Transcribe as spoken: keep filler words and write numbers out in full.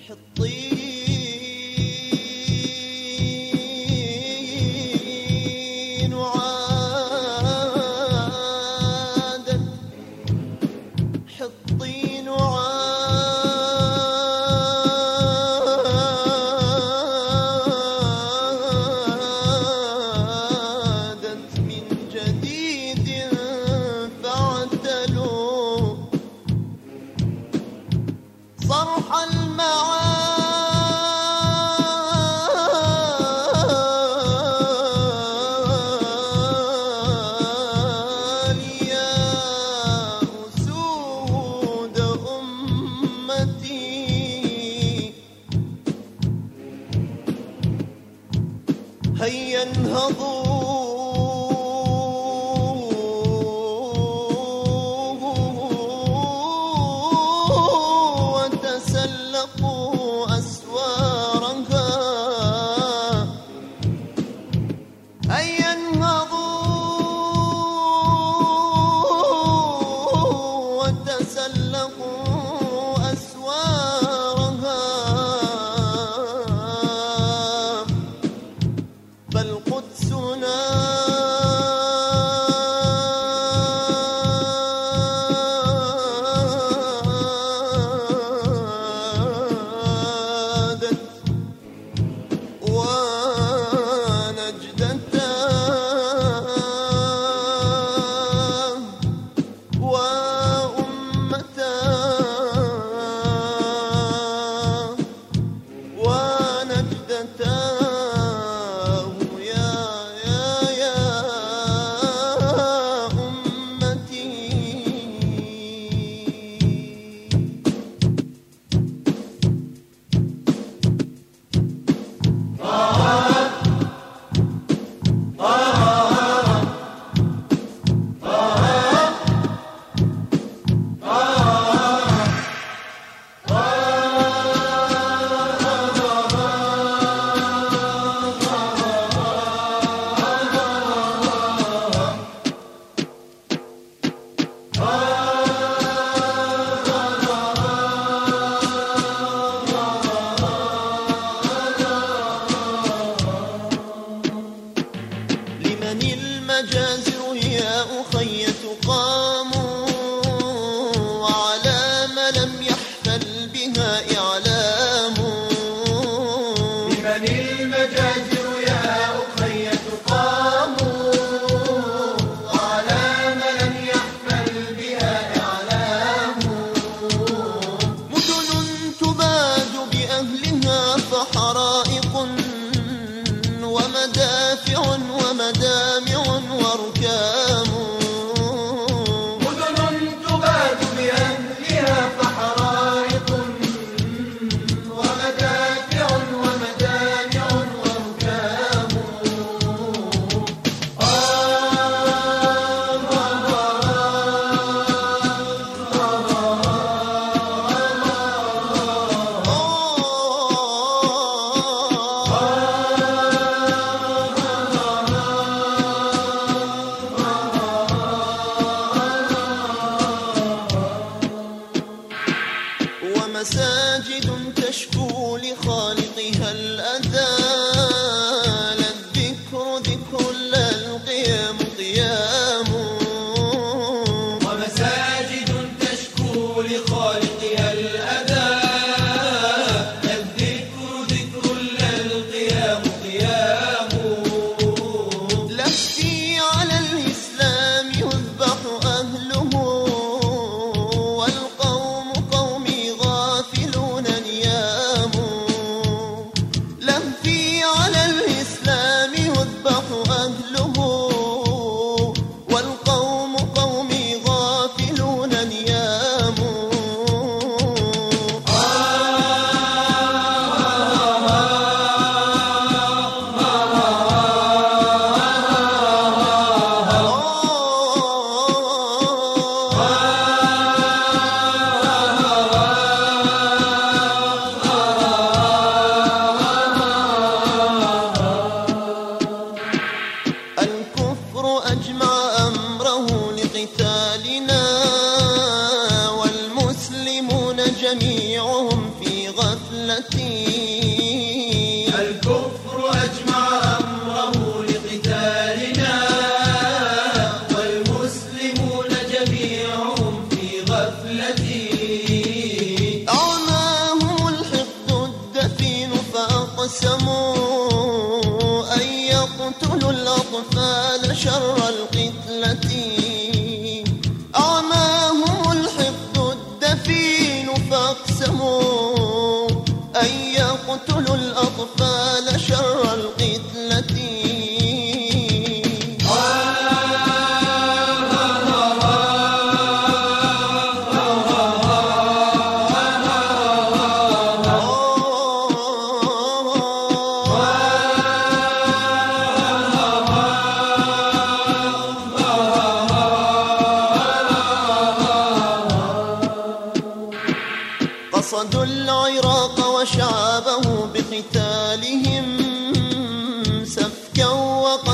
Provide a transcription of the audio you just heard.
حطين وعادت حطين وعادت من جديد فاعتلوا صرح المعالي يا أسود أمتي هيا انهضوا وتسلقوا أسوارها هيا انهضوا وتسلقوا أسوارها فالقدسنا المجازر يا أخي تقام وعلى ما لم يحفل بها إعلام لمن المجازر يا أخي تقام وعلى ما لم يحفل بها إعلام مدن تباد بأهلها فحرائق ومدافع ومدامع واركام مدن تباد بأهلها فحرائق ومدافع ومدامع واركام ومساجد تشكو لخالقها الأذى لا الذكر ذكر لا القيام قيام ومساجد تشكو لخالقها الأذى لا الذكر ذكر لا القيام قيام لفي على الإسلام يذبح أهله والقوم قومي غافلون نيام لفي على الإسلام يذبح أهله والقوم قومي غافلون نيام غفلتي. الكفر أجمع أمره لقتالنا والمسلمون جميعهم في غفلتي. أعماهم الحقد الدفين فأقسموا أن يقتلوا الأطفال شر القتلة. أعماهم الحقد الدفين فأقسموا أن يقتلوا الأطفال شر القتلة. قصدوا العراق وشعبه بقتالهم سفكا